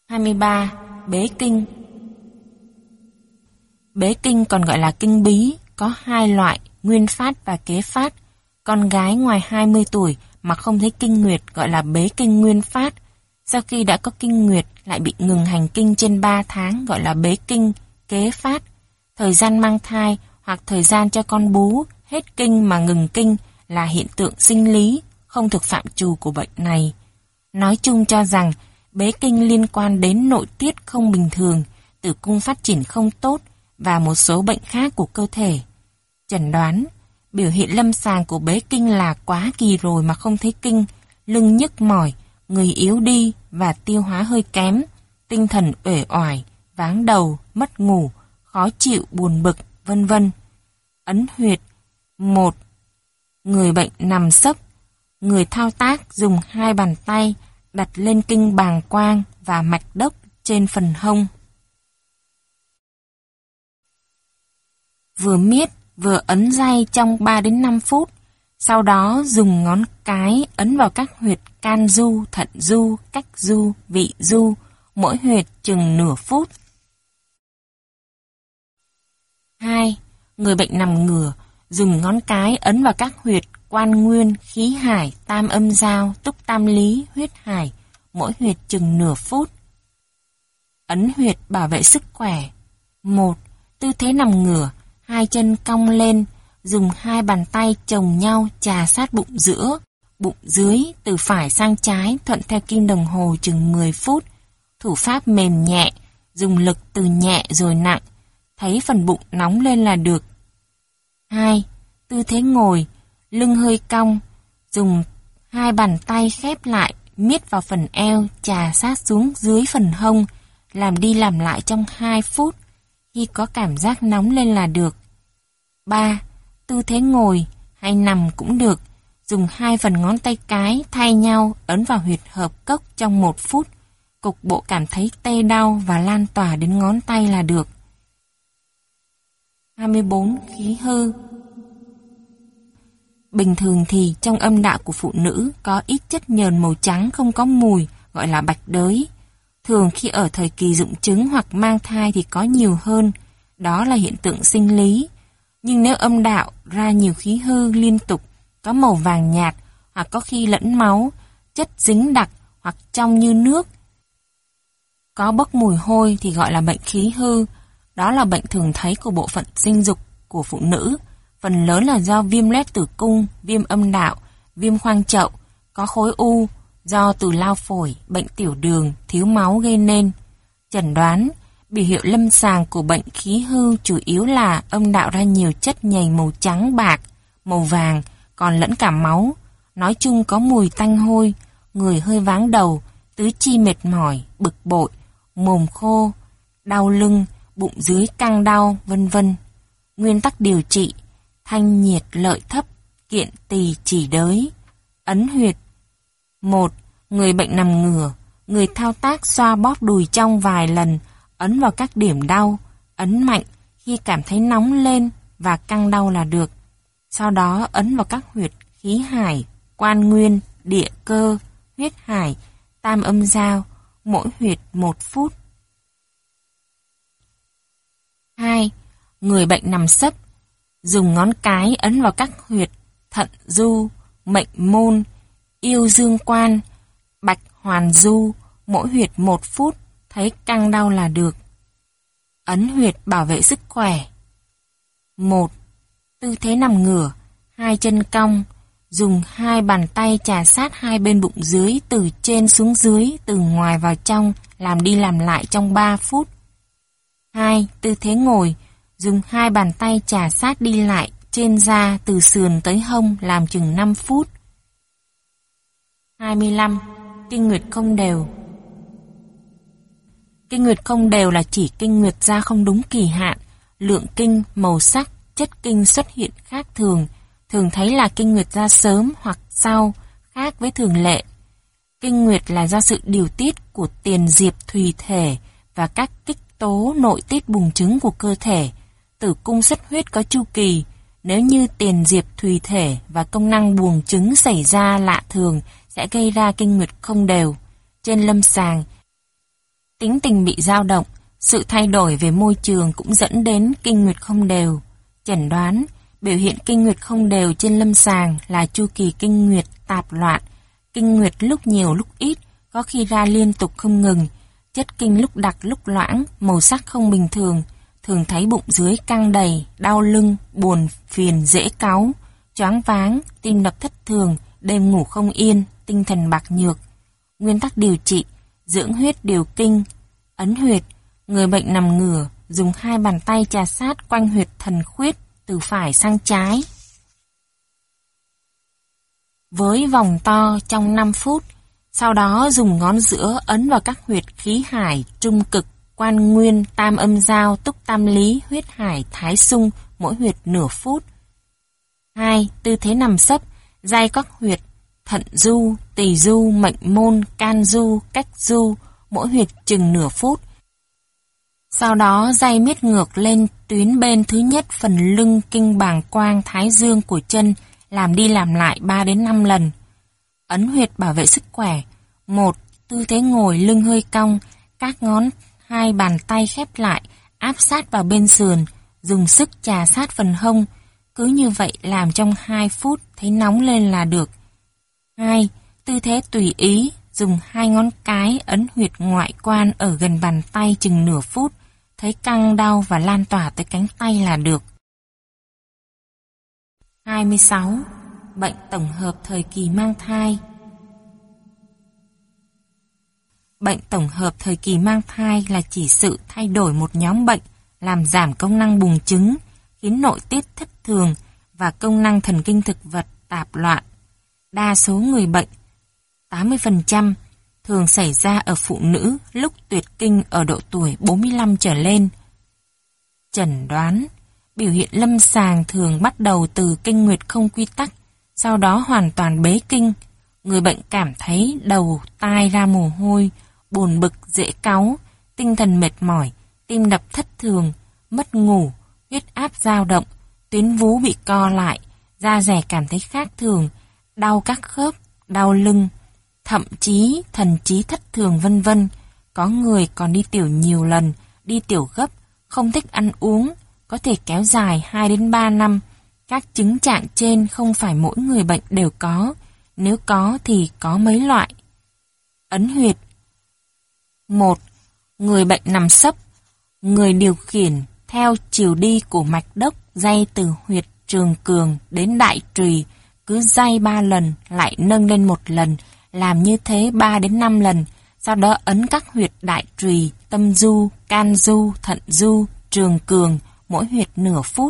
23. Bế kinh. Bế kinh còn gọi là kinh bí, có hai loại, nguyên phát và kế phát. Con gái ngoài 20 tuổi mà không thấy kinh nguyệt gọi là bế kinh nguyên phát. Sau khi đã có kinh nguyệt lại bị ngừng hành kinh trên 3 tháng gọi là bế kinh kế phát. Thời gian mang thai hoặc thời gian cho con bú, hết kinh mà ngừng kinh là hiện tượng sinh lý, không thuộc phạm trù của bệnh này. Nói chung cho rằng bế kinh liên quan đến nội tiết không bình thường, tử cung phát triển không tốt và một số bệnh khác của cơ thể. Chẩn đoán, biểu hiện lâm sàng của bế kinh là quá kỳ rồi mà không thấy kinh, lưng nhức mỏi, người yếu đi và tiêu hóa hơi kém, tinh thần uể oải, váng đầu, mất ngủ, khó chịu, buồn bực, vân vân. Ấn huyệt. 1. Người bệnh nằm sấp, người thao tác dùng 2 bàn tay đặt lên kinh bàng quang và mạch đốc trên phần hông. Vừa miết vừa ấn day trong 3 đến 5 phút, sau đó dùng ngón cái ấn vào các huyệt can du, thận du, cách du, vị du, mỗi huyệt chừng nửa phút. 2. Người bệnh nằm ngửa, dùng ngón cái ấn vào các huyệt quan nguyên, khí hải, tam âm giao, túc tam lý, huyết hải, mỗi huyệt chừng nửa phút. Ấn huyệt bảo vệ sức khỏe. 1. Tư thế nằm ngửa, 2 chân cong lên, dùng 2 bàn tay chồng nhau chà sát bụng giữa, bụng dưới từ phải sang trái thuận theo kim đồng hồ chừng 10 phút. Thủ pháp mềm nhẹ, dùng lực từ nhẹ rồi nặng, thấy phần bụng nóng lên là được. 2. Tư thế ngồi, lưng hơi cong, dùng 2 bàn tay khép lại, miết vào phần eo, chà sát xuống dưới phần hông, làm đi làm lại trong 2 phút. Khi có cảm giác nóng lên là được. 3. Tư thế ngồi hay nằm cũng được, dùng 2 phần ngón tay cái thay nhau ấn vào huyệt hợp cốc trong 1 phút. Cục bộ cảm thấy tê đau và lan tỏa đến ngón tay là được. 24. Khí hư. Bình thường thì trong âm đạo của phụ nữ có ít chất nhờn màu trắng không có mùi, gọi là bạch đới. Thường khi ở thời kỳ rụng trứng hoặc mang thai thì có nhiều hơn, đó là hiện tượng sinh lý. Nhưng nếu âm đạo ra nhiều khí hư liên tục, có màu vàng nhạt hoặc có khi lẫn máu, chất dính đặc hoặc trong như nước, có bốc mùi hôi thì gọi là bệnh khí hư. Đó là bệnh thường thấy của bộ phận sinh dục của phụ nữ, phần lớn là do viêm loét tử cung, viêm âm đạo, viêm khoang chậu, có khối u, do từ lao phổi, bệnh tiểu đường, thiếu máu gây nên. Chẩn đoán, biểu hiện lâm sàng của bệnh khí hư chủ yếu là âm đạo ra nhiều chất nhầy màu trắng bạc, màu vàng, còn lẫn cả máu. Nói chung có mùi tanh hôi, người hơi váng đầu, tứ chi mệt mỏi, bực bội, mồm khô, đau lưng, bụng dưới căng đau, vân vân. Nguyên tắc điều trị: thanh nhiệt lợi thấp, kiện tỳ chỉ đới. Ấn huyệt. 1. Người bệnh nằm ngửa, người thao tác xoa bóp đùi trong vài lần, ấn vào các điểm đau, ấn mạnh khi cảm thấy nóng lên và căng đau là được. Sau đó ấn vào các huyệt khí hải, quan nguyên, địa cơ, huyết hải, tam âm giao, mỗi huyệt 1 phút. 2. Người bệnh nằm sấp, dùng ngón cái ấn vào các huyệt thận du, mệnh môn, yêu dương quan, bạch hoàn du, mỗi huyệt 1 phút, thấy căng đau là được. Ấn huyệt bảo vệ sức khỏe. 1. Tư thế nằm ngửa, 2 chân cong, dùng 2 bàn tay chà sát hai bên bụng dưới từ trên xuống dưới, từ ngoài vào trong, làm đi làm lại trong 3 phút. 2. Tư thế ngồi, dùng 2 bàn tay chà sát đi lại trên da từ sườn tới hông, làm chừng 5 phút. 25. Kinh nguyệt không đều. Kinh nguyệt không đều là chỉ kinh nguyệt ra không đúng kỳ hạn, lượng kinh, màu sắc, chất kinh xuất hiện khác thường, thường thấy là kinh nguyệt ra sớm hoặc sau, khác với thường lệ. Kinh nguyệt là do sự điều tiết của tiền diệp thùy thể và các kích tố nội tiết buồng trứng của cơ thể. Tử cung xuất huyết có chu kỳ, nếu như tiền diệp thùy thể và công năng buồng trứng xảy ra lạ thường sẽ gây ra kinh nguyệt không đều. Trên lâm sàng, Tính tình bị dao động, sự thay đổi về môi trường cũng dẫn đến kinh nguyệt không đều. Chẩn đoán, biểu hiện kinh nguyệt không đều trên lâm sàng là chu kỳ kinh nguyệt tạp loạn, kinh nguyệt lúc nhiều lúc ít, có khi ra liên tục không ngừng, chất kinh lúc đặc lúc loãng, màu sắc không bình thường, thường thấy bụng dưới căng đầy, đau lưng, buồn phiền dễ cáu, choáng váng, tim đập thất thường, đêm ngủ không yên, tinh thần bạc nhược. Nguyên tắc điều trị: dưỡng huyết điều kinh, ấn huyệt, người bệnh nằm ngửa, dùng 2 bàn tay chà sát quanh huyệt thần khuyết từ phải sang trái. Với vòng to trong 5 phút, sau đó dùng ngón giữa ấn vào các huyệt khí hải, trung cực, quan nguyên, tam âm giao, túc tam lý, huyết hải, thái xung, mỗi huyệt nửa phút. 2. Tư thế nằm sấp, day các huyệt thận du, tỳ du, mệnh môn, can du, cách du, mỗi huyệt chừng nửa phút. Sau đó day miết ngược lên tuyến bên thứ nhất phần lưng kinh bàng quang thái dương của chân, làm đi làm lại 3 đến 5 lần. Ấn huyệt bảo vệ sức khỏe. 1. Tư thế ngồi lưng hơi cong, các ngón 2 bàn tay khép lại, áp sát vào bên sườn, dùng sức chà sát phần hông. Cứ như vậy làm trong 2 phút, thấy nóng lên là được. 2. Tư thế tùy ý, dùng 2 ngón cái ấn huyệt ngoại quan ở gần bàn tay chừng nửa phút, thấy căng đau và lan tỏa tới cánh tay là được. 26. Bệnh tổng hợp thời kỳ mang thai. Bệnh tổng hợp thời kỳ mang thai là chỉ sự thay đổi một nhóm bệnh, làm giảm công năng buồng trứng, khiến nội tiết thất thường và công năng thần kinh thực vật tạp loạn. Đa số người bệnh, 80%, thường xảy ra ở phụ nữ lúc tuyệt kinh ở độ tuổi 45 trở lên. Chẩn đoán, biểu hiện lâm sàng thường bắt đầu từ kinh nguyệt không quy tắc, sau đó hoàn toàn bế kinh. Người bệnh cảm thấy đầu, tai ra mồ hôi, buồn bực, dễ cáu, tinh thần mệt mỏi, tim đập thất thường, mất ngủ, huyết áp dao động, tuyến vú bị co lại, da dẻ cảm thấy khác thường, đau các khớp, đau lưng, thậm chí thần trí thất thường vân vân. Có người còn đi tiểu nhiều lần, đi tiểu gấp, không thích ăn uống, có thể kéo dài 2 đến 3 năm. Các chứng trạng trên không phải mỗi người bệnh đều có, nếu có thì có mấy loại. Ấn huyệt. 1. Người bệnh nằm sấp, người điều khiển theo chiều đi của mạch đốc day từ huyệt trường cường đến đại trùy, cứ day 3 lần lại nâng lên 1 lần, làm như thế 3 đến 5 lần, sau đó ấn các huyệt đại trùy, tâm du, can du, thận du, trường cường, mỗi huyệt nửa phút.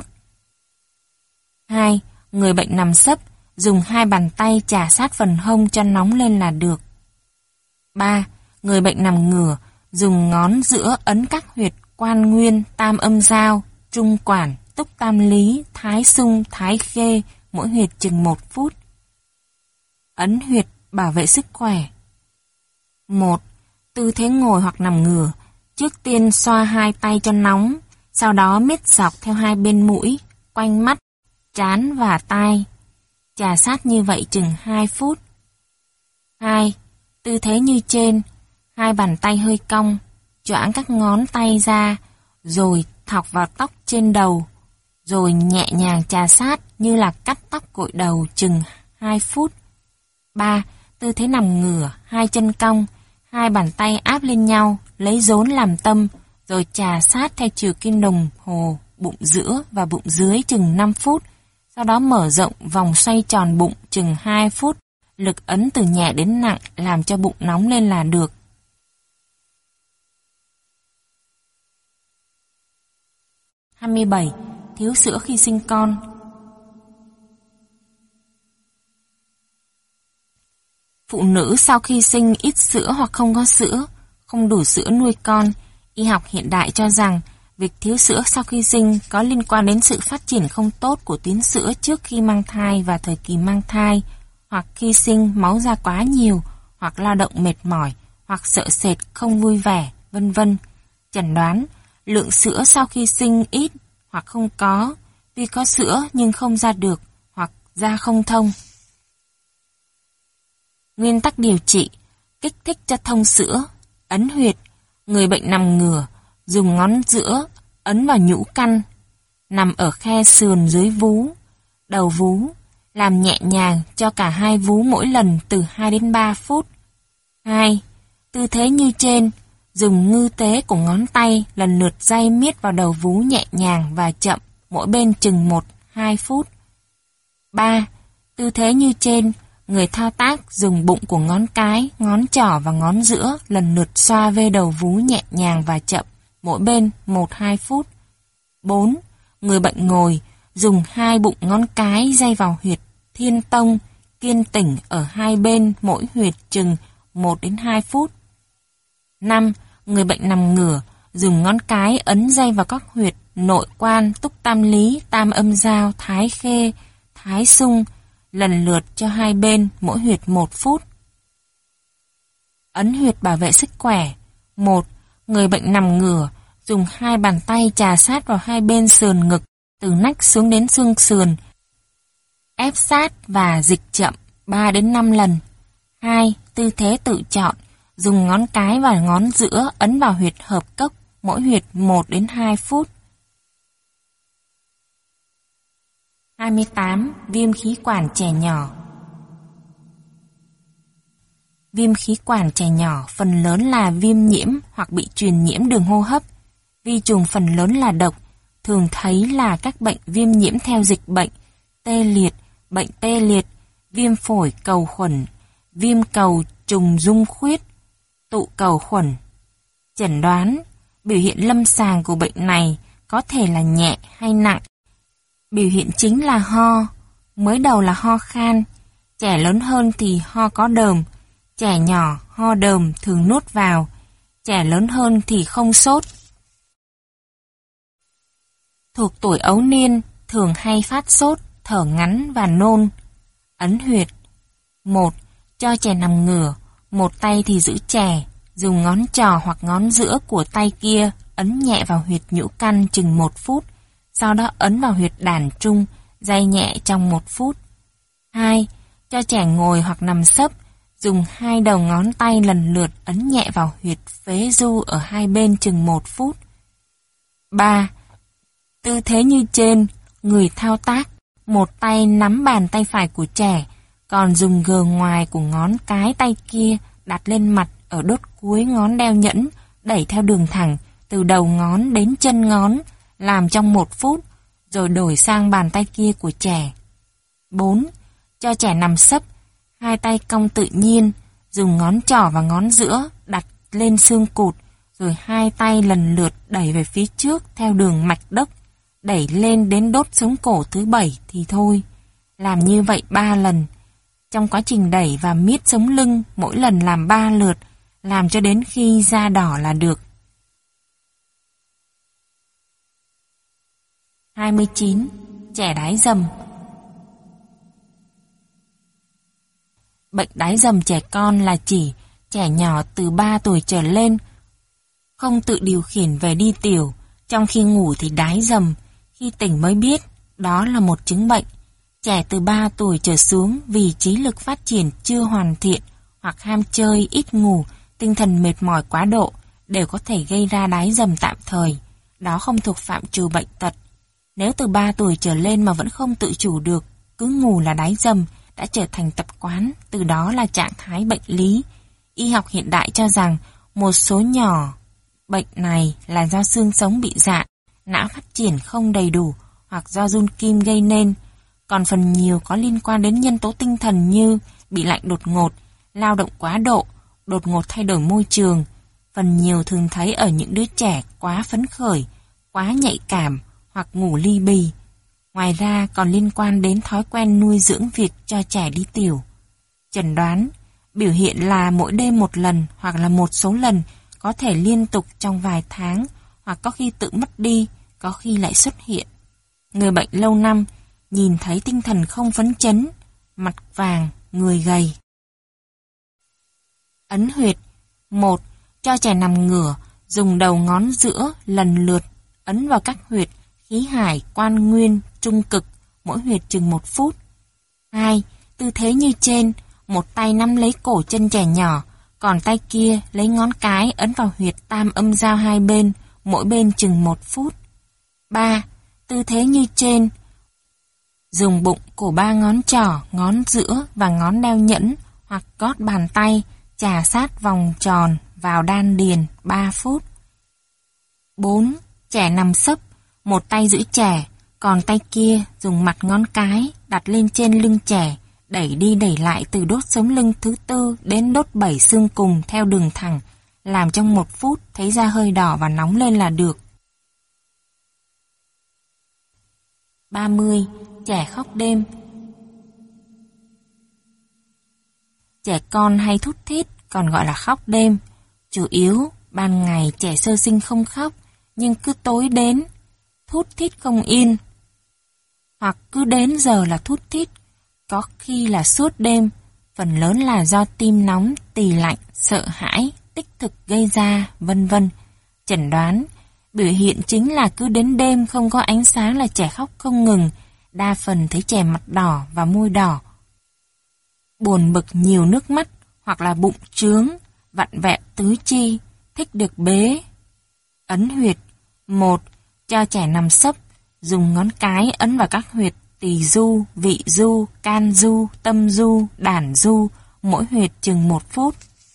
2. Người bệnh nằm sấp, dùng 2 bàn tay chà sát phần hông cho nóng lên là được. 3. Người bệnh nằm ngửa, dùng ngón giữa ấn các huyệt quan nguyên, tam âm giao, trung quản, túc tam lý, thái xung, thái khê, mỗi huyệt chừng 1 phút. Ấn huyệt bảo vệ sức khỏe. 1. Tư thế ngồi hoặc nằm ngửa, trước tiên xoa 2 tay cho nóng, sau đó miết dọc theo 2 bên mũi, quanh mắt, trán và tai. Chà sát như vậy chừng 2 phút. 2. Tư thế như trên, 2 bàn tay hơi cong, choãng các ngón tay ra, rồi thọc vào tóc trên đầu, rồi nhẹ nhàng chà sát như là cắt tóc gội đầu chừng 2 phút. 3. Tư thế nằm ngửa, 2 chân cong, 2 bàn tay áp lên nhau, lấy rốn làm tâm, rồi chà sát theo chiều kim đồng hồ, bụng giữa và bụng dưới chừng 5 phút. Sau đó mở rộng vòng xoay tròn bụng chừng 2 phút, lực ấn từ nhẹ đến nặng làm cho bụng nóng lên là được. 27. Thiếu sữa khi sinh con. Phụ nữ sau khi sinh ít sữa hoặc không có sữa, không đủ sữa nuôi con, y học hiện đại cho rằng việc thiếu sữa sau khi sinh có liên quan đến sự phát triển không tốt của tuyến sữa trước khi mang thai và thời kỳ mang thai, hoặc khi sinh máu ra quá nhiều, hoặc lao động mệt mỏi, hoặc sợ sệt không vui vẻ, vân vân. Chẩn đoán, lượng sữa sau khi sinh ít hoặc không có, tuy có sữa nhưng không ra được, hoặc ra không thông. Nguyên tắc điều trị, kích thích cho thông sữa, ấn huyệt, Người bệnh nằm ngửa, dùng ngón giữa ấn vào nhũ căn, nằm ở khe sườn dưới vú, đầu vú, làm nhẹ nhàng cho cả hai vú mỗi lần từ 2 đến 3 phút. 2. Tư thế như trên, dùng ngư tế của ngón tay lần lượt day miết vào đầu vú nhẹ nhàng và chậm, mỗi bên chừng 1-2 phút. 3. Tư thế như trên, người thao tác dùng bụng của ngón cái, ngón trỏ và ngón giữa lần lượt xoa về đầu vú nhẹ nhàng và chậm, mỗi bên 1-2 phút. 4. Người bệnh ngồi, dùng hai bụng ngón cái day vào huyệt thiên tông, kiên tỉnh ở hai bên mỗi huyệt chừng 1 đến 2 phút. 5. Người bệnh nằm ngửa, dùng ngón cái ấn day vào các huyệt nội quan, túc tam lý, tam âm giao, thái khê, thái xung, lần lượt cho hai bên mỗi huyệt 1 phút. Ấn huyệt bảo vệ sức khỏe. 1. Người bệnh nằm ngửa, dùng hai bàn tay chà sát vào hai bên sườn ngực, từ nách xuống đến xương sườn, ép sát và dịch chậm 3 đến 5 lần. 2. Tư thế tự chọn, dùng ngón cái và ngón giữa ấn vào huyệt hợp cốc, mỗi huyệt 1 đến 2 phút. 28. Viêm khí quản trẻ nhỏ. Viêm khí quản trẻ nhỏ phần lớn là viêm nhiễm hoặc bị truyền nhiễm đường hô hấp. Vi trùng phần lớn là độc, thường thấy là các bệnh viêm nhiễm theo dịch bệnh, bệnh tê liệt, viêm phổi cầu khuẩn, viêm cầu trùng dung khuyết, tụ cầu khuẩn. Chẩn đoán, biểu hiện lâm sàng của bệnh này có thể là nhẹ hay nặng. Biểu hiện chính là ho, mới đầu là ho khan, trẻ lớn hơn thì ho có đờm, trẻ nhỏ ho đờm thường nuốt vào, trẻ lớn hơn thì không sốt. Thuộc tuổi ấu niên thường hay phát sốt, thở ngắn và nôn. Ấn huyệt. 1. Cho trẻ nằm ngửa, một tay thì giữ trẻ, dùng ngón trỏ hoặc ngón giữa của tay kia ấn nhẹ vào huyệt nhũ căn chừng 1 phút, sau đó ấn vào huyệt đàn trung, day nhẹ trong 1 phút. 2. Cho trẻ ngồi hoặc nằm sấp, dùng hai đầu ngón tay lần lượt ấn nhẹ vào huyệt phế du ở hai bên chừng 1 phút. 3. Tư thế như trên, người thao tác, một tay nắm bàn tay phải của trẻ, còn dùng gờ ngoài của ngón cái tay kia đặt lên mặt ở đốt cuối ngón đeo nhẫn, đẩy theo đường thẳng, từ đầu ngón đến chân ngón, làm trong 1 phút, rồi đổi sang bàn tay kia của trẻ. 4. Cho trẻ nằm sấp, hai tay cong tự nhiên, dùng ngón trỏ và ngón giữa đặt lên xương cụt, rồi hai tay lần lượt đẩy về phía trước theo đường mạch đốc, đẩy lên đến đốt sống cổ thứ 7 thì thôi. Làm như vậy 3 lần. Trong quá trình đẩy và miết sống lưng, mỗi lần làm 3 lượt, làm cho đến khi da đỏ là được. 29. Trẻ đái dầm. Bệnh đái dầm trẻ con là chỉ trẻ nhỏ từ 3 tuổi trở lên, không tự điều khiển về đi tiểu, trong khi ngủ thì đái dầm, khi tỉnh mới biết đó là một chứng bệnh. Trẻ từ 3 tuổi trở xuống vì trí lực phát triển chưa hoàn thiện hoặc ham chơi, ít ngủ, tinh thần mệt mỏi quá độ đều có thể gây ra đái dầm tạm thời. Đó không thuộc phạm trù bệnh tật. Nếu từ 3 tuổi trở lên mà vẫn không tự chủ được, cứ ngủ là đái dầm, đã trở thành tập quán, từ đó là trạng thái bệnh lý. Y học hiện đại cho rằng một số nhỏ bệnh này là do xương sống bị rạn, não phát triển không đầy đủ hoặc do run kim gây nên, còn phần nhiều có liên quan đến nhân tố tinh thần như bị lạnh đột ngột, lao động quá độ, đột ngột thay đổi môi trường. Phần nhiều thường thấy ở những đứa trẻ quá phấn khởi, quá nhạy cảm hoặc ngủ li bì. Ngoài ra còn liên quan đến thói quen nuôi dưỡng việc cho trẻ đi tiểu. Chẩn đoán, biểu hiện là mỗi đêm một lần hoặc là một số lần, có thể liên tục trong vài tháng, hoặc có khi tự mất đi, có khi lại xuất hiện. Người bệnh lâu năm, nhìn thấy tinh thần không phấn chấn, mặt vàng, người gầy. Ấn huyệt. 1. Cho trẻ nằm ngửa, dùng đầu ngón giữa lần lượt ấn vào các huyệt khí hải, quan nguyên, trung cực, mỗi huyệt chừng 1 phút. 2. Tư thế như trên, một tay nắm lấy cổ chân trẻ nhỏ, còn tay kia lấy ngón cái ấn vào huyệt tam âm giao hai bên, mỗi bên chừng 1 phút. 3. Tư thế như trên. Dùng bụng của 3 ngón trỏ, ngón giữa và ngón đeo nhẫn hoặc gót bàn tay chà sát vòng tròn vào đan điền 3 phút. 4. Trẻ nằm sấp, một tay giữ trẻ, còn tay kia dùng mặt ngón cái đặt lên trên lưng trẻ, đẩy đi đẩy lại từ đốt sống lưng thứ 4 đến đốt 7 xương cùng theo đường thẳng, làm trong 1 phút thấy da hơi đỏ và nóng lên là được. 30. Trẻ khóc đêm. Trẻ con hay thút thít còn gọi là khóc đêm. Chủ yếu, ban ngày trẻ sơ sinh không khóc, nhưng cứ tối đến, thút thít không yên. Hoặc cứ đến giờ là thút thít, có khi là suốt đêm, phần lớn là do tim nóng, tỳ lạnh, sợ hãi, tích thực gây ra, vân vân. Chẩn đoán, biểu hiện chính là cứ đến đêm không có ánh sáng là trẻ khóc không ngừng, đa phần thấy trẻ mặt đỏ và môi đỏ. Buồn bực nhiều nước mắt, hoặc là bụng trướng, vặn vẹo tứ chi, thích được bế. Ấn huyệt. 1. Cho trẻ nằm sấp, dùng ngón cái ấn vào các huyệt tỳ du, vị du, can du, tâm du, đản du, mỗi huyệt chừng 1 phút.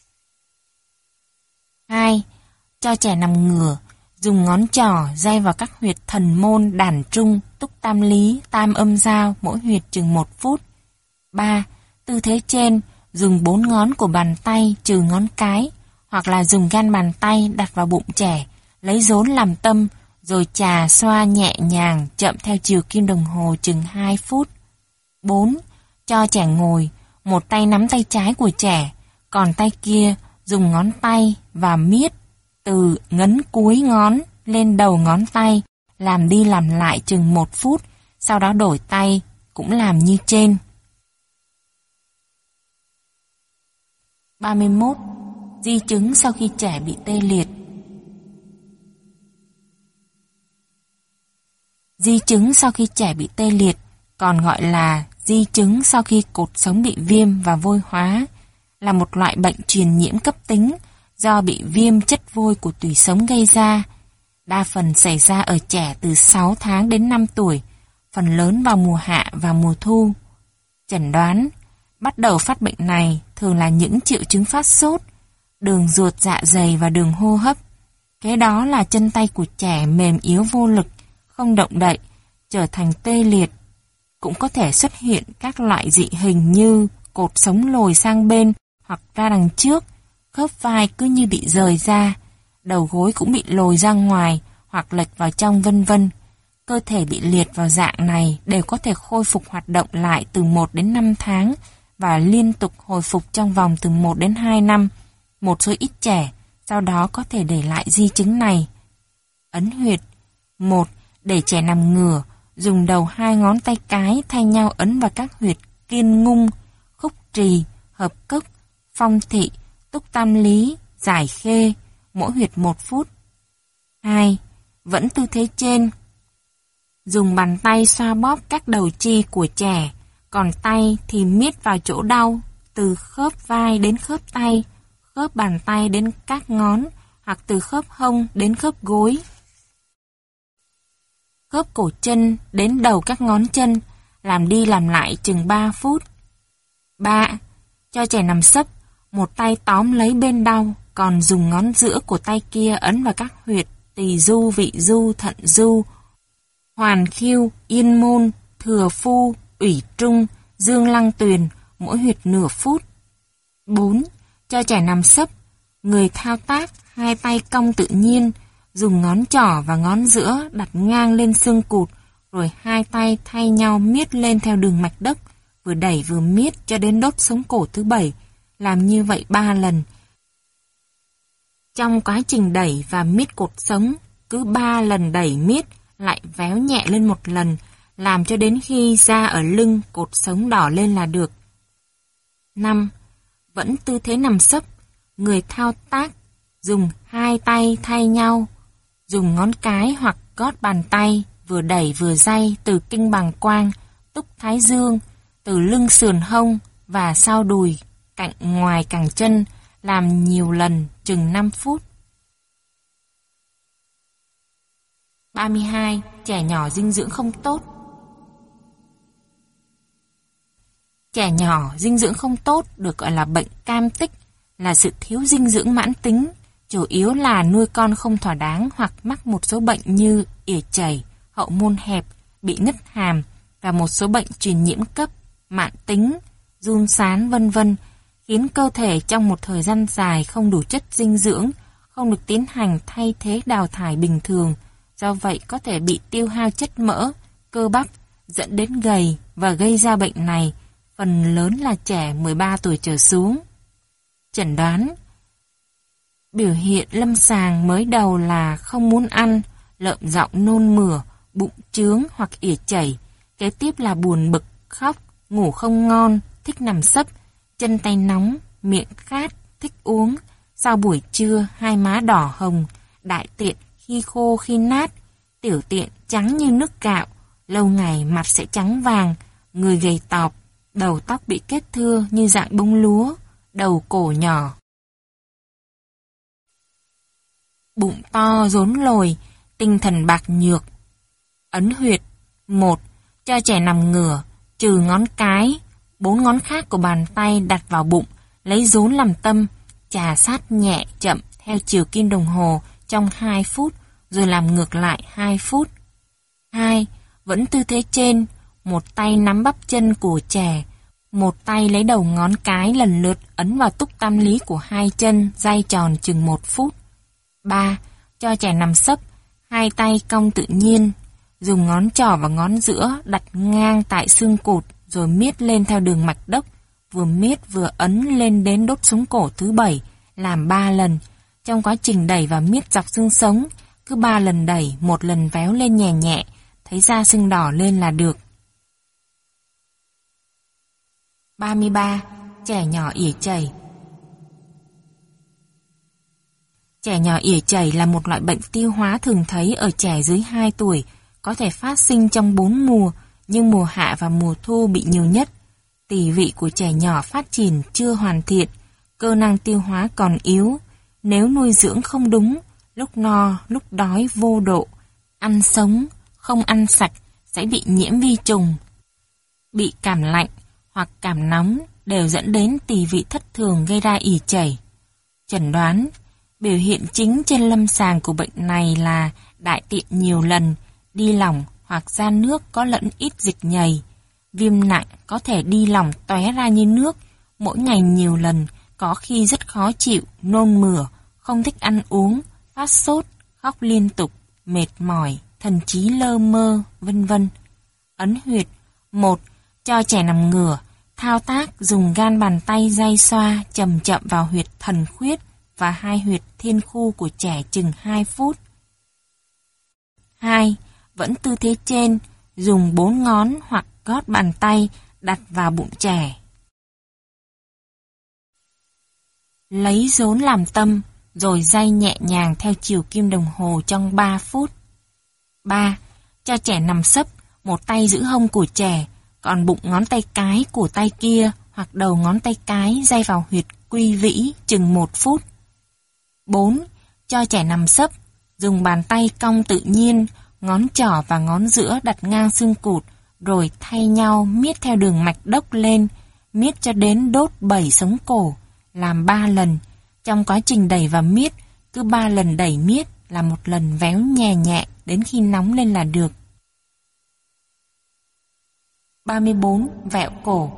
2. Cho trẻ nằm ngửa, dùng ngón trỏ day vào các huyệt thần môn, đản trung, túc tam lý, tam âm giao, mỗi huyệt chừng 1 phút. 3. Tư thế trên, dùng 4 ngón của bàn tay trừ ngón cái, hoặc là dùng gan bàn tay đặt vào bụng trẻ, lấy rốn làm tâm, rồi chà xoa nhẹ nhàng, chậm theo chiều kim đồng hồ chừng 2 phút. 4. Cho trẻ ngồi, một tay nắm tay trái của trẻ, còn tay kia dùng ngón tay và miết từ ngấn cuối ngón lên đầu ngón tay, làm đi làm lại chừng 1 phút, sau đó đổi tay, cũng làm như trên. 31. Di chứng sau khi trẻ bị tê liệt. Di chứng sau khi trẻ bị tê liệt, còn gọi là di chứng sau khi cột sống bị viêm và vôi hóa, là một loại bệnh truyền nhiễm cấp tính do bị viêm chất vôi của tủy sống gây ra. Đa phần xảy ra ở trẻ từ 6 tháng đến 5 tuổi, phần lớn vào mùa hạ và mùa thu. Chẩn đoán, bắt đầu phát bệnh này thường là những triệu chứng phát sốt, đường ruột dạ dày và đường hô hấp. Kế đó là chân tay của trẻ mềm yếu vô lực, không động đậy, trở thành tê liệt. Cũng có thể xuất hiện các loại dị hình như cột sống lồi sang bên hoặc ra đằng trước, khớp vai cứ như bị rời ra, đầu gối cũng bị lồi ra ngoài hoặc lệch vào trong vân vân. Cơ thể bị liệt vào dạng này đều có thể khôi phục hoạt động lại từ 1 đến 5 tháng và liên tục hồi phục trong vòng từ 1 đến 2 năm. Một số ít trẻ sau đó có thể để lại di chứng này. Ấn huyệt. 1. Để trẻ nằm ngửa, dùng đầu 2 ngón tay cái thay nhau ấn vào các huyệt kiên ngung, khúc trì, hợp cốc, phong thị, túc tam lý, giải khê, mỗi huyệt 1 phút. 2. Vẫn tư thế trên. Dùng bàn tay xoa bóp các đầu chi của trẻ, còn tay thì miết vào chỗ đau, từ khớp vai đến khớp tay, khớp bàn tay đến các ngón, hoặc từ khớp hông đến khớp gối, khớp cổ chân đến đầu các ngón chân, làm đi làm lại chừng 3 phút. 3. Cho trẻ nằm sấp, một tay tóm lấy bên đau, còn dùng ngón giữa của tay kia ấn vào các huyệt tỳ du, vị du, thận du, hoàn khiêu, yên môn, thừa phu, ủy trung, dương lăng tuyền, mỗi huyệt nửa phút. 4. Cho trẻ nằm sấp, người thao tác 2 tay cong tự nhiên, dùng ngón trỏ và ngón giữa đặt ngang lên xương cụt, rồi 2 tay thay nhau miết lên theo đường mạch đất, vừa đẩy vừa miết cho đến đốt sống cổ thứ 7, làm như vậy 3 lần. Trong quá trình đẩy và miết cột sống, cứ 3 lần đẩy miết lại véo nhẹ lên 1 lần, làm cho đến khi da ở lưng cột sống đỏ lên là được. 5. Vẫn tư thế nằm sấp, người thao tác dùng 2 tay thay nhau, dùng ngón cái hoặc gót bàn tay vừa đẩy vừa day từ kinh bàng quang, túc thái dương, từ lưng sườn hông và sau đùi, cạnh ngoài cẳng chân, làm nhiều lần chừng 5 phút. 32. Trẻ nhỏ dinh dưỡng không tốt. Trẻ nhỏ dinh dưỡng không tốt được gọi là bệnh cam tích, là sự thiếu dinh dưỡng mãn tính, chủ yếu là nuôi con không thỏa đáng hoặc mắc một số bệnh như ỉa chảy, hậu môn hẹp, bị ngất hàm và một số bệnh truyền nhiễm cấp, mạn tính, run sán vân vân, khiến cơ thể trong một thời gian dài không đủ chất dinh dưỡng, không được tiến hành thay thế đào thải bình thường, do vậy có thể bị tiêu hao chất mỡ, cơ bắp, dẫn đến gầy và gây ra bệnh này, phần lớn là trẻ 13 tuổi trở xuống. Chẩn đoán: biểu hiện lâm sàng mới đầu là không muốn ăn, lợm giọng nôn mửa, bụng chướng hoặc ỉa chảy, kế tiếp là buồn bực, khóc, ngủ không ngon, thích nằm sấp, chân tay nóng, miệng khát, thích uống, sau buổi trưa hai má đỏ hồng, đại tiện khi khô khi nát, tiểu tiện trắng như nước gạo, lâu ngày mặt sẽ trắng vàng, người gầy tọp, đầu tóc bị kết thưa như dạng bông lúa, đầu cổ nhỏ. Bụng to rốn lồi, tinh thần bạc nhược. Ấn huyệt: 1. Cho trẻ nằm ngửa, trừ ngón cái, 4 ngón khác của bàn tay đặt vào bụng, lấy rốn làm tâm, chà sát nhẹ chậm theo chiều kim đồng hồ trong 2 phút, rồi làm ngược lại 2 phút. 2. Vẫn tư thế trên, một tay nắm bắp chân của trẻ, một tay lấy đầu ngón cái lần lượt ấn vào túc tam lý của hai chân, day tròn chừng 1 phút. 3. Cho trẻ nằm sấp, hai tay cong tự nhiên, dùng ngón trỏ và ngón giữa đặt ngang tại xương cụt rồi miết lên theo đường mạch đốc, vừa miết vừa ấn lên đến đốt sống cổ thứ 7, làm 3 lần. Trong quá trình đẩy và miết dọc xương sống, cứ 3 lần đẩy, 1 lần véo lên nhẹ nhẹ, thấy da sưng đỏ lên là được. 33. Trẻ nhỏ ỉa chảy. Trẻ nhỏ ỉa chảy là một loại bệnh tiêu hóa thường thấy ở trẻ dưới 2 tuổi, có thể phát sinh trong 4 mùa, nhưng mùa hạ và mùa thu bị nhiều nhất. Tỳ vị của trẻ nhỏ phát triển chưa hoàn thiện, cơ năng tiêu hóa còn yếu. Nếu nuôi dưỡng không đúng, lúc no, lúc đói vô độ, ăn sống, không ăn sạch, sẽ bị nhiễm vi trùng, bị cảm lạnh hoặc cảm nóng, đều dẫn đến tỳ vị thất thường gây ra ỉa chảy. Chẩn đoán: biểu hiện chính trên lâm sàng của bệnh này là đại tiện nhiều lần, đi lỏng hoặc ra nước có lẫn ít dịch nhầy. Viêm nặng có thể đi lỏng tóe ra như nước, mỗi ngày nhiều lần, có khi rất khó chịu, nôn mửa, không thích ăn uống, phát sốt, khóc liên tục, mệt mỏi, thần trí lơ mơ, vân vân. Ấn huyệt: 1. Cho trẻ nằm ngửa, thao tác dùng gan bàn tay day xoa chậm chậm vào huyệt thần khuyết và 2 huyệt thiên khu của trẻ chừng 2 phút. 2. Vẫn tư thế trên, dùng 4 ngón hoặc gót bàn tay đặt vào bụng trẻ. Lấy rốn làm tâm, rồi day nhẹ nhàng theo chiều kim đồng hồ trong 3 phút. 3. Cho trẻ nằm sấp, một tay giữ hông của trẻ, còn bụng ngón tay cái của tay kia hoặc đầu ngón tay cái day vào huyệt quy vĩ chừng 1 phút. 4. Cho trẻ nằm sấp, dùng bàn tay cong tự nhiên, ngón trỏ và ngón giữa đặt ngang xương cụt, rồi thay nhau miết theo đường mạch đốc lên, miết cho đến đốt 7 sống cổ, làm 3 lần. Trong quá trình đẩy và miết, cứ 3 lần đẩy miết là 1 lần véo nhẹ nhẹ đến khi nóng lên là được. 34. Vẹo cổ.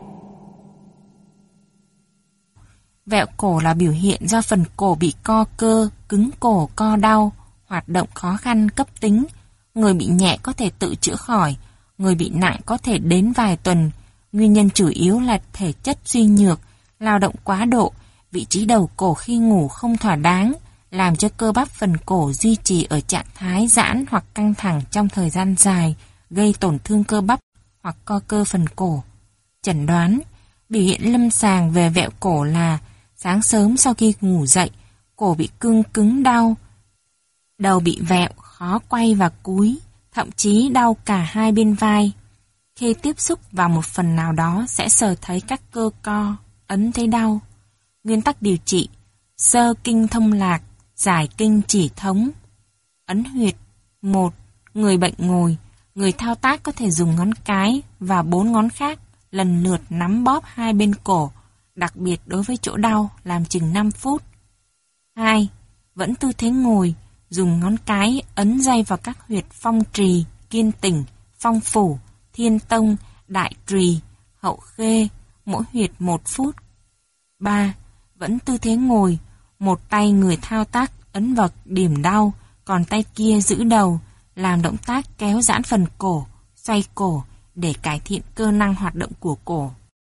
Vẹo cổ là biểu hiện do phần cổ bị co cơ, cứng cổ, co đau, hoạt động khó khăn cấp tính. Người bị nhẹ có thể tự chữa khỏi, người bị nặng có thể đến vài tuần. Nguyên nhân chủ yếu là thể chất suy nhược, lao động quá độ, vị trí đầu cổ khi ngủ không thỏa đáng, làm cho cơ bắp phần cổ duy trì ở trạng thái giãn hoặc căng thẳng trong thời gian dài, gây tổn thương cơ bắp hoặc co cơ phần cổ. Chẩn đoán: biểu hiện lâm sàng về vẹo cổ là sáng sớm sau khi ngủ dậy, cổ bị cứng đau, đầu bị vẹo, khó quay và cúi, thậm chí đau cả hai bên vai. Khi tiếp xúc vào một phần nào đó sẽ sờ thấy các cơ co, ấn thấy đau. Nguyên tắc điều trị: Sơ kinh thông lạc, giải kinh chỉ thống. Ấn huyệt. 1. Người bệnh ngồi. Người thao tác có thể dùng ngón cái và 4 ngón khác lần lượt nắm bóp hai bên cổ, đặc biệt đối với chỗ đau, làm chừng 5 phút. 2. Vẫn tư thế ngồi, dùng ngón cái ấn day vào các huyệt phong trì, kiên tỉnh, phong phủ, thiên tông, đại trì, hậu khê, mỗi huyệt 1 phút. 3. Vẫn tư thế ngồi, một tay người thao tác ấn vào điểm đau, còn tay kia giữ đầu, làm động tác kéo giãn phần cổ, xoay cổ để cải thiện cơ năng hoạt động của cổ.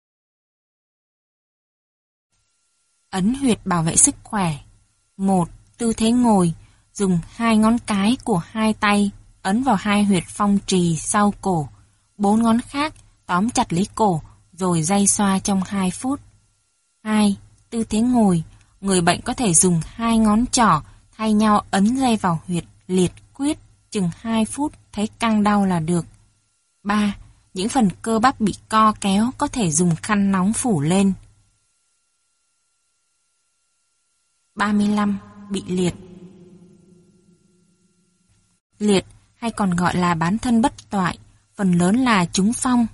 Ấn huyệt bảo vệ sức khỏe. 1. Tư thế ngồi, dùng 2 ngón cái của 2 tay ấn vào 2 huyệt phong trì sau cổ, 4 ngón khác tóm chặt lấy cổ rồi day xoa trong 2 phút. 2. Tư thế ngồi, người bệnh có thể dùng 2 ngón trỏ thay nhau ấn day vào huyệt liệt quyết chừng 2 phút, thấy căng đau là được. 3. Những phần cơ bắp bị co kéo có thể dùng khăn nóng phủ lên. 35. Bị liệt. Liệt hay còn gọi là bán thân bất toại, phần lớn là trúng phong.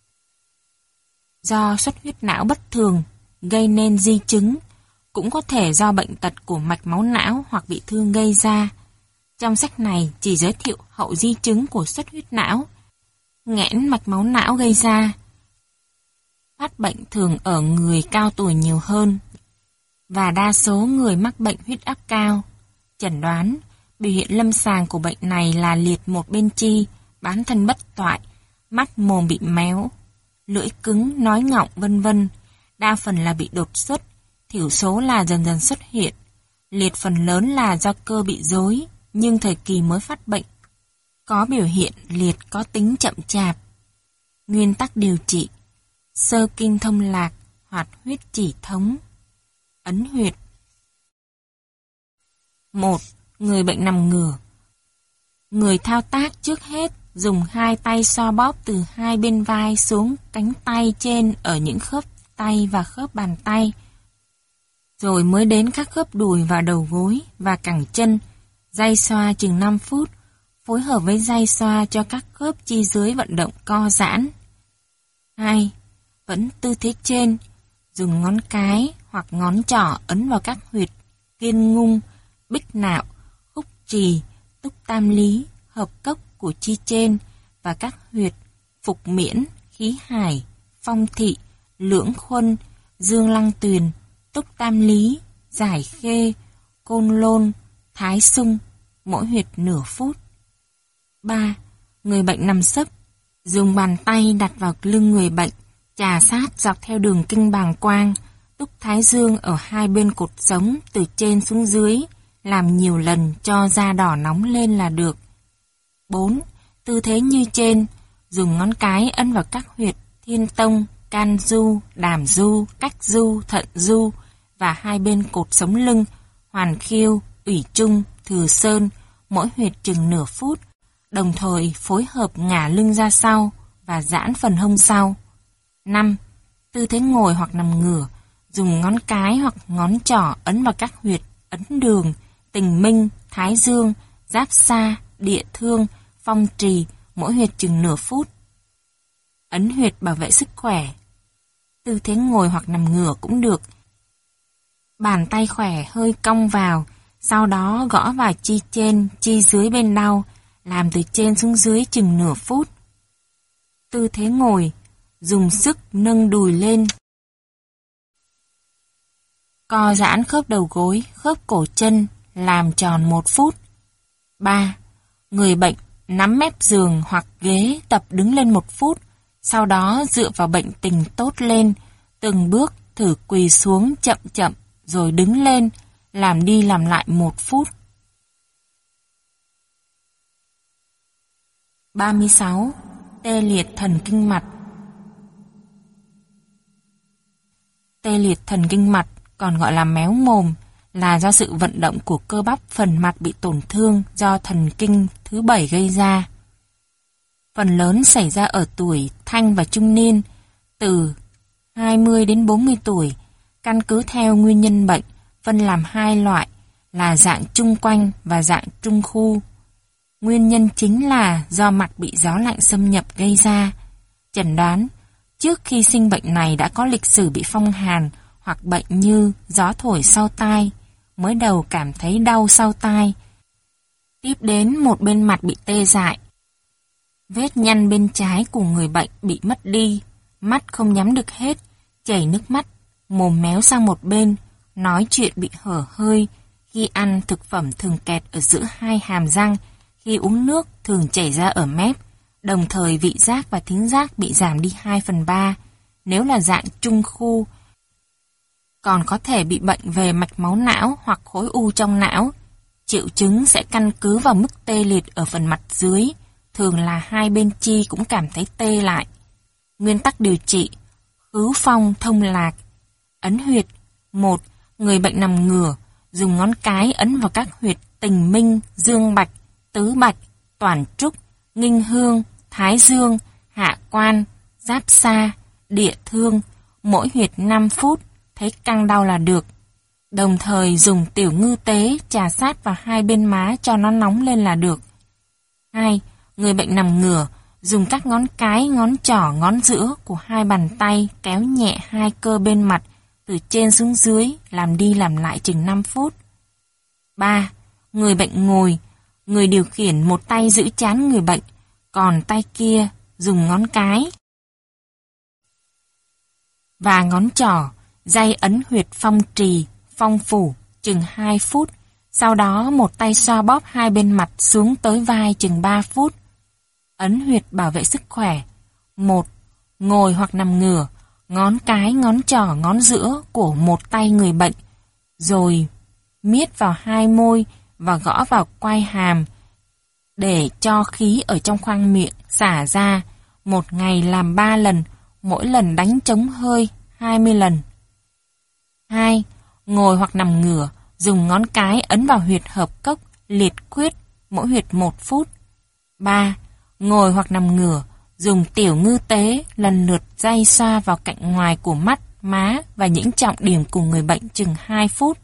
Do xuất huyết não bất thường, gây nên di chứng, cũng có thể do bệnh tật của mạch máu não hoặc bị thương gây ra. Trong sách này chỉ giới thiệu hậu di chứng của xuất huyết não, nghẽn mạch máu não gây ra. Phát bệnh thường ở người cao tuổi nhiều hơn, và đa số người mắc bệnh huyết áp cao. Chẩn đoán, biểu hiện lâm sàng của bệnh này là liệt một bên chi, bán thân bất toại, mắt mồm bị méo, lưỡi cứng, nói ngọng vân vân. Đa phần là bị đột xuất, thiểu số là dần dần xuất hiện. Liệt phần lớn là do cơ bị rối, nhưng thời kỳ mới phát bệnh. Có biểu hiện liệt có tính chậm chạp. Nguyên tắc điều trị: sơ kinh thông lạc, hoạt huyết chỉ thống. Ấn huyệt. 1. Người bệnh nằm ngửa. Người thao tác trước hết dùng 2 tay xoa bóp từ 2 bên vai xuống cánh tay trên ở những khớp tay và khớp bàn tay, rồi mới đến các khớp đùi và đầu gối và cẳng chân, day xoa chừng 5 phút, phối hợp với day xoa cho các khớp chi dưới vận động co giãn. 2. Vẫn tư thế trên, dùng ngón cái hoặc ngón trỏ ấn vào các huyệt kiên ngung, bích nạo, khúc trì, túc tam lý, hợp cốc của chi trên và các huyệt phục miễn, khí hải, phong thị, lưỡng khuân, dương lăng tuyền, túc tam lý, giải khê, côn lôn, thái xung, mỗi huyệt nửa phút. 3. Người bệnh nằm sấp, dùng bàn tay đặt vào lưng người bệnh, chà sát dọc theo đường kinh bàng quang, túc thái dương ở 2 bên cột sống từ trên xuống dưới, làm nhiều lần cho da đỏ nóng lên là được. 4. Tư thế như trên, dùng ngón cái ấn vào các huyệt thiên tông, can du, đàm du, cách du, thận du và 2 bên cột sống lưng, hoàn khiêu, ủy trung, thừa sơn, mỗi huyệt chừng nửa phút, đồng thời phối hợp ngả lưng ra sau và giãn phần hông sau. 5. Tư thế ngồi hoặc nằm ngửa, dùng ngón cái hoặc ngón trỏ ấn vào các huyệt ấn đường, tình minh, thái dương, giáp sa, địa thương, phong trì, mỗi huyệt chừng nửa phút. Ấn huyệt bảo vệ sức khỏe. Tư thế ngồi hoặc nằm ngửa cũng được. Bàn tay khỏe hơi cong vào, sau đó gõ vào chi trên, chi dưới bên đau, làm từ trên xuống dưới chừng nửa phút. Tư thế ngồi, dùng sức nâng đùi lên. Co giãn khớp đầu gối, khớp cổ chân, làm tròn 1 phút. 3. Người bệnh nắm mép giường hoặc ghế tập đứng lên 1 phút, sau đó dựa vào bệnh tình tốt lên, từng bước thử quỳ xuống chậm chậm rồi đứng lên, làm đi làm lại 1 phút. 36. Tê liệt thần kinh mạch. Tê liệt thần kinh mạch, còn gọi là méo mồm, là do sự vận động của cơ bắp phần mặt bị tổn thương do thần kinh thứ 7 gây ra. Phần lớn xảy ra ở tuổi thanh và trung niên, từ 20 đến 40 tuổi, căn cứ theo nguyên nhân bệnh phân làm hai loại là dạng chung quanh và dạng trung khu. Nguyên nhân chính là do mặt bị gió lạnh xâm nhập gây ra. Chẩn đoán, trước khi sinh bệnh này đã có lịch sử bị phong hàn hoặc bệnh như gió thổi sau tai, mới đầu cảm thấy đau sau tai. Tiếp đến một bên mặt bị tê dại. Vết nhăn bên trái của người bệnh bị mất đi, mắt không nhắm được hết, chảy nước mắt, mồm méo sang một bên, nói chuyện bị hở hơi, khi ăn thực phẩm thường kẹt ở giữa hai hàm răng, khi uống nước thường chảy ra ở mép, đồng thời vị giác và thính giác bị giảm đi 2/3. Nếu là dạng trung khu, còn có thể bị bệnh về mạch máu não hoặc khối u trong não. Triệu chứng sẽ căn cứ vào mức tê liệt ở phần mặt dưới, thường là hai bên chi cũng cảm thấy tê lại. Nguyên tắc điều trị: khứu phong thông lạc. Ấn huyệt: 1. Người bệnh nằm ngửa, dùng ngón cái ấn vào các huyệt tình minh, dương bạch, tứ bạch, toản trúc, nghinh hương, thái dương, hạ quan, giáp sa, địa thương, mỗi huyệt 5 phút, thấy căng đau là được. Đồng thời dùng tiểu ngư tế chà sát vào hai bên má cho nó nóng lên là được. 2. Người bệnh nằm ngửa, dùng các ngón cái, ngón trỏ, ngón giữa của hai bàn tay kéo nhẹ hai cơ bên mặt từ trên xuống dưới, làm đi làm lại chừng 5 phút. 3. Người bệnh ngồi, người điều khiển một tay giữ trán người bệnh, còn tay kia dùng ngón cái và ngón trỏ day ấn huyệt phong trì, phong phủ chừng 2 phút. Sau đó một tay xoa bóp hai bên mặt xuống tới vai chừng 3 phút. Ấn huyệt bảo vệ sức khỏe: 1. Ngồi hoặc nằm ngửa, ngón cái, ngón trỏ, ngón giữa của một tay người bệnh, rồi miết vào hai môi và gõ vào quai hàm để cho khí ở trong khoang miệng xả ra. Một ngày làm 3 lần, mỗi lần đánh trống hơi 20 lần. 2. Ngồi hoặc nằm ngửa, dùng ngón cái ấn vào huyệt hợp cốc, liệt khuyết, mỗi huyệt 1 phút. 3. Ngồi hoặc nằm ngửa, dùng tiểu ngư tế lần lượt day xoa vào cạnh ngoài của mắt, má và những trọng điểm của người bệnh chừng 2 phút.